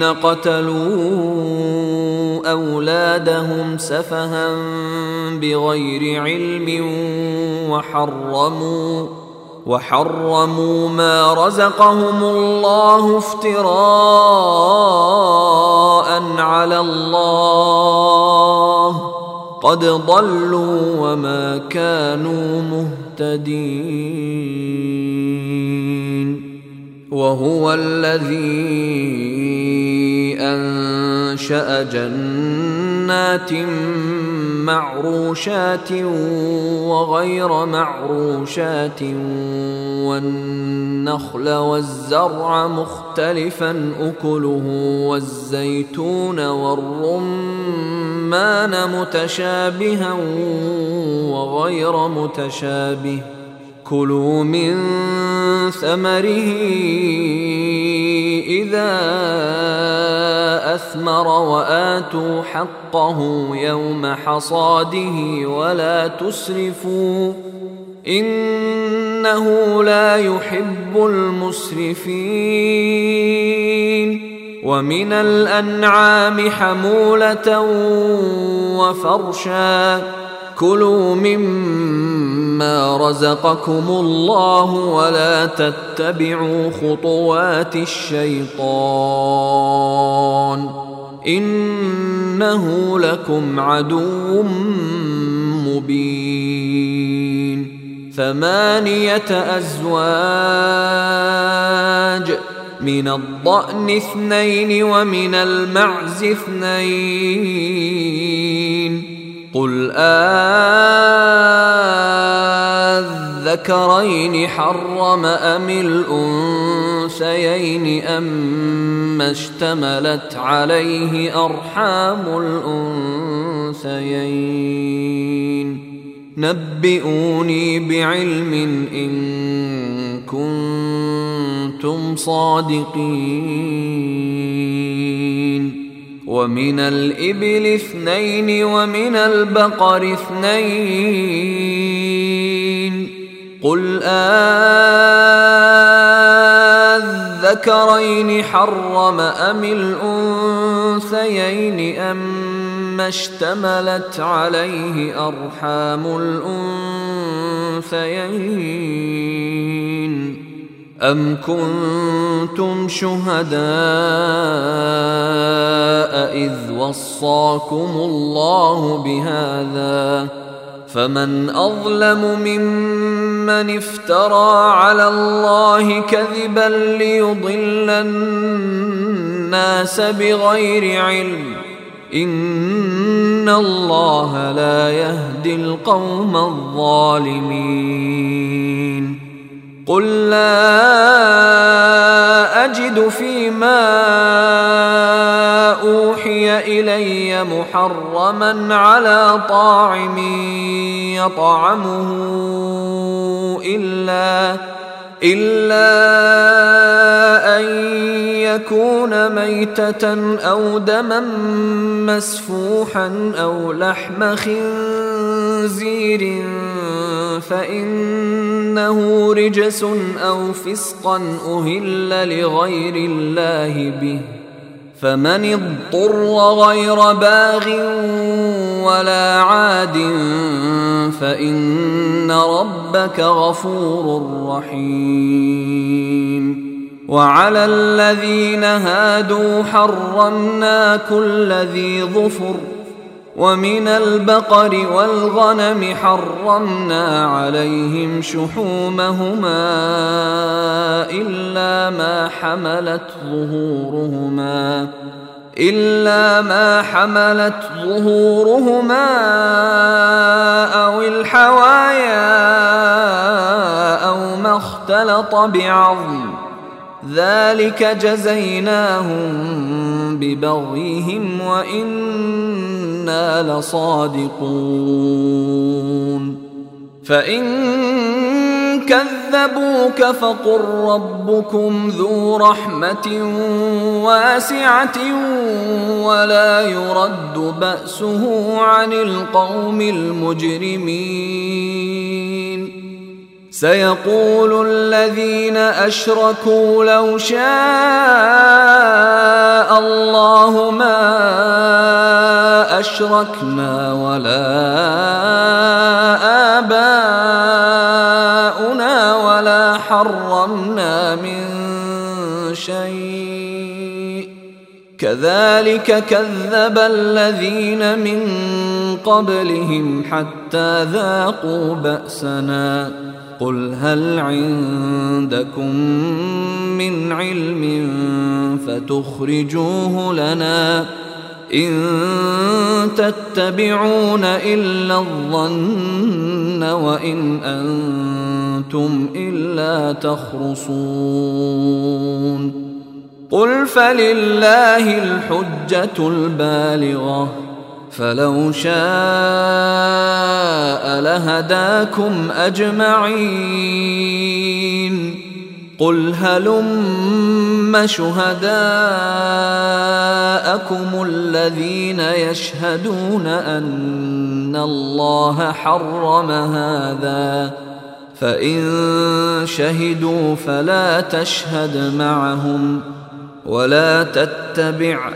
قتلوا أولادهم سفها بغير علم وحرموا وحرموا ما رزقهم الله افتراء على الله قد ضلوا وما كانوا مهتدين وهو الذي أنشأ جنات معروشات وغير معروشات والنخل والزرع مختلفا أكله والزيتون والرمان متشابها وغير متشابه كلوا من ثمره إذا أثمر وآتوا حقه يوم حصاده ولا تسرفوا إنه لا يحب المسرفين. ومن الأنعام حمولة وفرشا كلوا مما رزقكم الله ولا تتبعوا خطوات الشيطان إنه لكم عدو مبين. ثمانية أزواج من الضأن اثنين ومن المعز اثنين قل أذكرين حرم أم الأنثيين أما اشتملت عليه أرحام الأنثيين نبئوني بعلم إن كنتم صادقين. ومن الإبل اثنين ومن البقر اثنين قل أذكرين حرم أم الأنثيين أما اشتملت عليه أرحام الأنثيين أم كنتم شهداء إذ وصاكم الله بهذا فمن أظلم ممن افترى على الله كذبا ليضل الناس بغير علم إن الله لا يهدي القوم الظالمين. قل لا أجد فيما أوحي إلي محرما على طاعم يطعمه إلا إلا أن يكون ميتة أو دما مسفوحا أو لحم خنزير فإنه رجس أو فسقا أهل لغير الله به فمن اضطر غير باغ ولا عاد فإن ربك غفور رحيم. وعلى الذين هادوا حرمنا كل ذي ظفر ومن البقر والغنم حرمنا عليهم شحومهما إلا ما حملت ظهورهما إلا ما حملت ظهورهما أو الحوايا أو ما اختلط بعظم ذلك جزيناهم ببغيهم وإنا لصادقون. فإن كذبوك فقل ربكم ذو رحمة واسعة ولا يرد بأسه عن القوم المجرمين. سيقول الذين أشركوا لو شاء الله ما أشركنا ولا آباؤنا ولا حرمنا من شيء كذلك كذب الذين من قبلهم حتى ذاقوا بأسنا. قل هل عندكم من علم فتخرجوه لنا إن تتبعون إلا الظن وإن أنتم إلا تخرصون. قل فلله الحجة البالغة فلو شاء لهداكم أجمعين. قل هلم شهداءكم الذين يشهدون أن الله حرم هذا فإن شهدوا فلا تشهد معهم ولا تتبع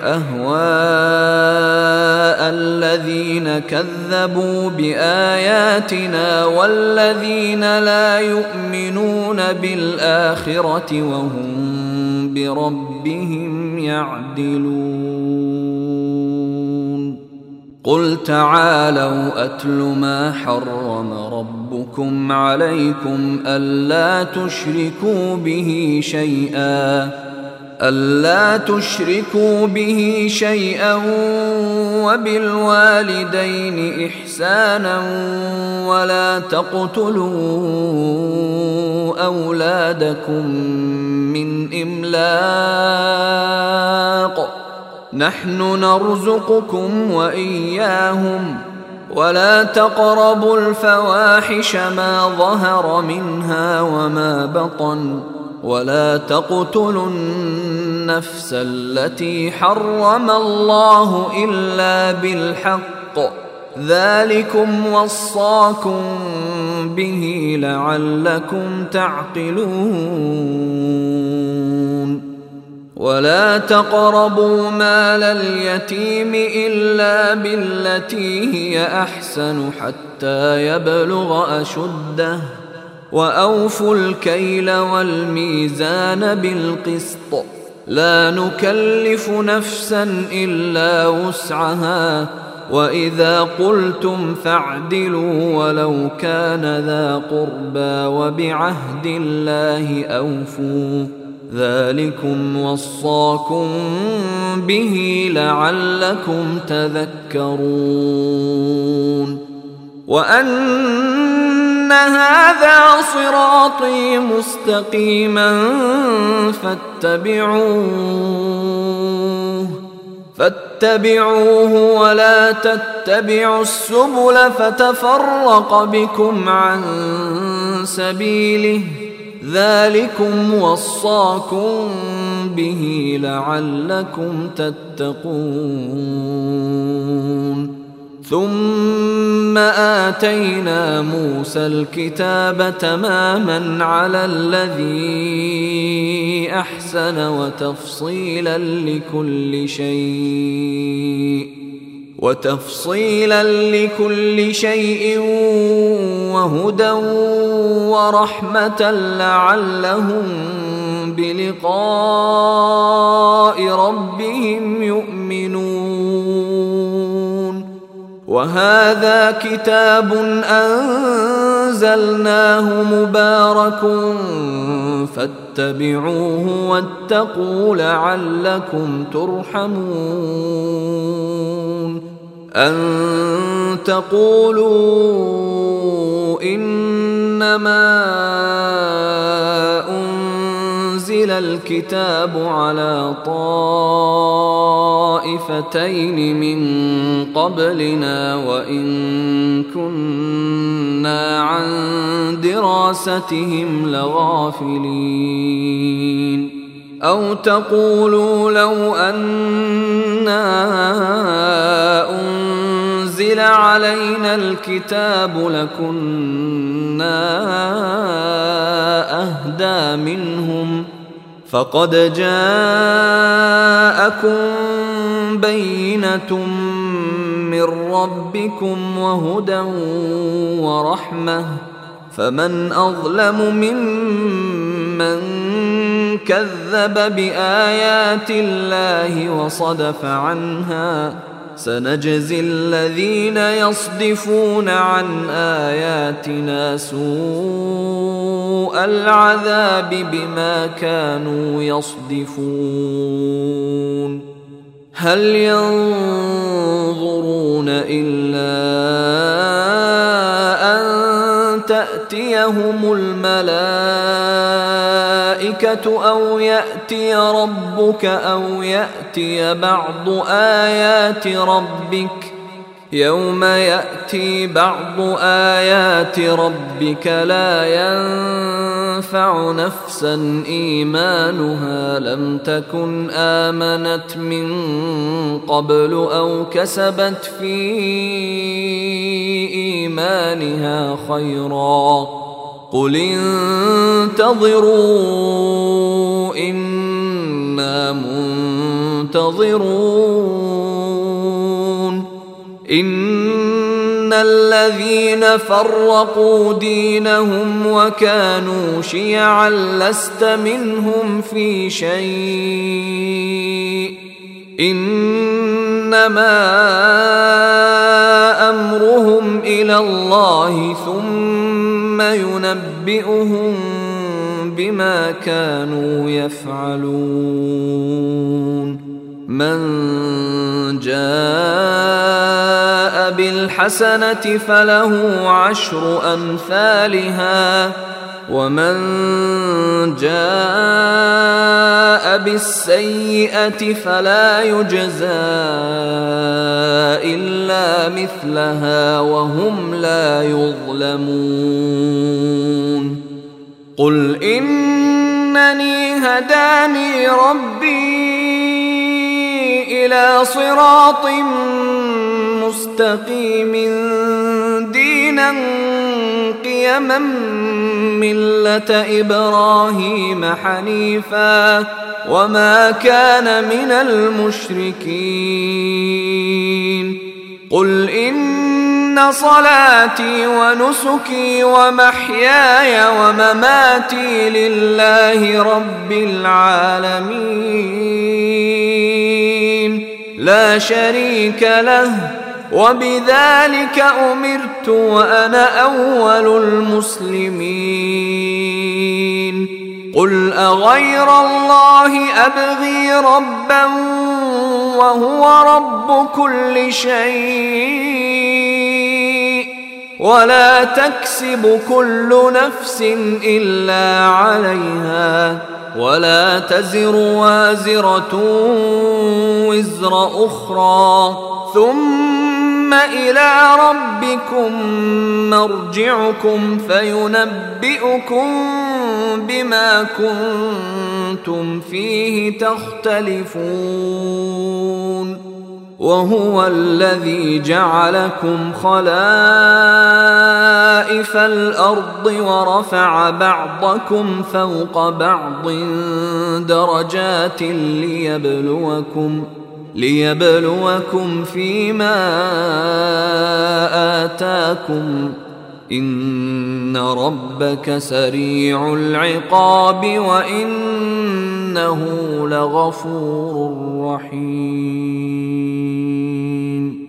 أهواء الذين كذبوا بآياتنا والذين لا يؤمنون بالآخرة وهم بربهم يعدلون قل تعالوا أتل ما حرم ربكم عليكم ألا تشركوا به شيئا ألا تشركوا به شيئا وبالوالدين إحسانا ولا تقتلوا أولادكم من إملاق نحن نرزقكم وإياهم ولا تقربوا الفواحش ما ظهر منها وما بطن ولا تقتلوا النفس التي حرم الله إلا بالحق ذلكم وصاكم به لعلكم تعقلون ولا تقربوا مال اليتيم إلا بالتي هي أحسن حتى يبلغ أشده وأوفوا الكيل والميزان بالقسط لا نكلف نفسا إلا وسعها وإذا قلتم فاعدلوا ولو كان ذا قربى وبعهد الله أوفوا ذلكم وصاكم به لعلكم تذكرون وأن هذا صراطي مستقيما فاتبعوه فاتبعوه ولا تتبعوا السبل فتفرق بكم عن سبيله ذلكم وصاكم به لعلكم تتقون ثم آتينا موسى الكتاب تماما على الذي أحسن وتفصيلا لكل شيء وتفصيلا لكل شيء وهدى ورحمة لعلهم بلقاء ربهم يؤمنون وهذا كتاب أنزلناه مبارك فاتبعوه واتقوا لعلكم ترحمون أن تقولوا إنما أنزل الكتاب على طائفتين من قبلنا وإن كنا عن دراستهم لغافلين أو تقولوا لو أنا أنزل علينا الكتاب لكنا أهدى منهم فقد جاءكم بينة من ربكم وهدى ورحمة فمن أظلم ممن كذب بآيات الله وصدف عنها سنجزي الذين يصدفون عن آياتنا سوء العذاب بما كانوا يصدفون هل ينظرون إلا أن تأتيهم الملائكة أو يأتي ربك أو يأتي بعض آيات ربك يوم يأتي بعض آيات ربك لا ينفع نفسا إيمانها لم تكن آمنت من قبل أو كسبت في إيمانها خيرا قل انتظروا إنا منتظرون إن الذين فرقوا دينهم وكانوا شيعا لست منهم في شيء إنما أمرهم إلى الله ثم ينبئهم بما كانوا يفعلون من جاء بالحسنة فله عشر أمثالها ومن جاء بالسيئة فلا يجزى إلا مثلها وهم لا يظلمون قل إنني هداني ربي إلى صراط مستقيم دينا قيما ملة إبراهيم حنيفا وما كان من المشركين قل إن صلاتي ونسكي ومحياي ومماتي لله رب العالمين لا شريك له وبذلك أمرت وأنا أول المسلمين قل أغير الله أبغي ربا وهو رب كل شيء ولا تكسب كل نفس إلا عليها ولا تزر وازرة وزر أخرى ثم إلى ربكم مرجعكم فينبئكم بما كنتم فيه تختلفون وهو الذي جعلكم خلائف الأرض ورفع بعضكم فوق بعض درجات ليبلوكم ليبلوكم فيما آتاكم إن ربك سريع العقاب وإنه لغفور رحيم.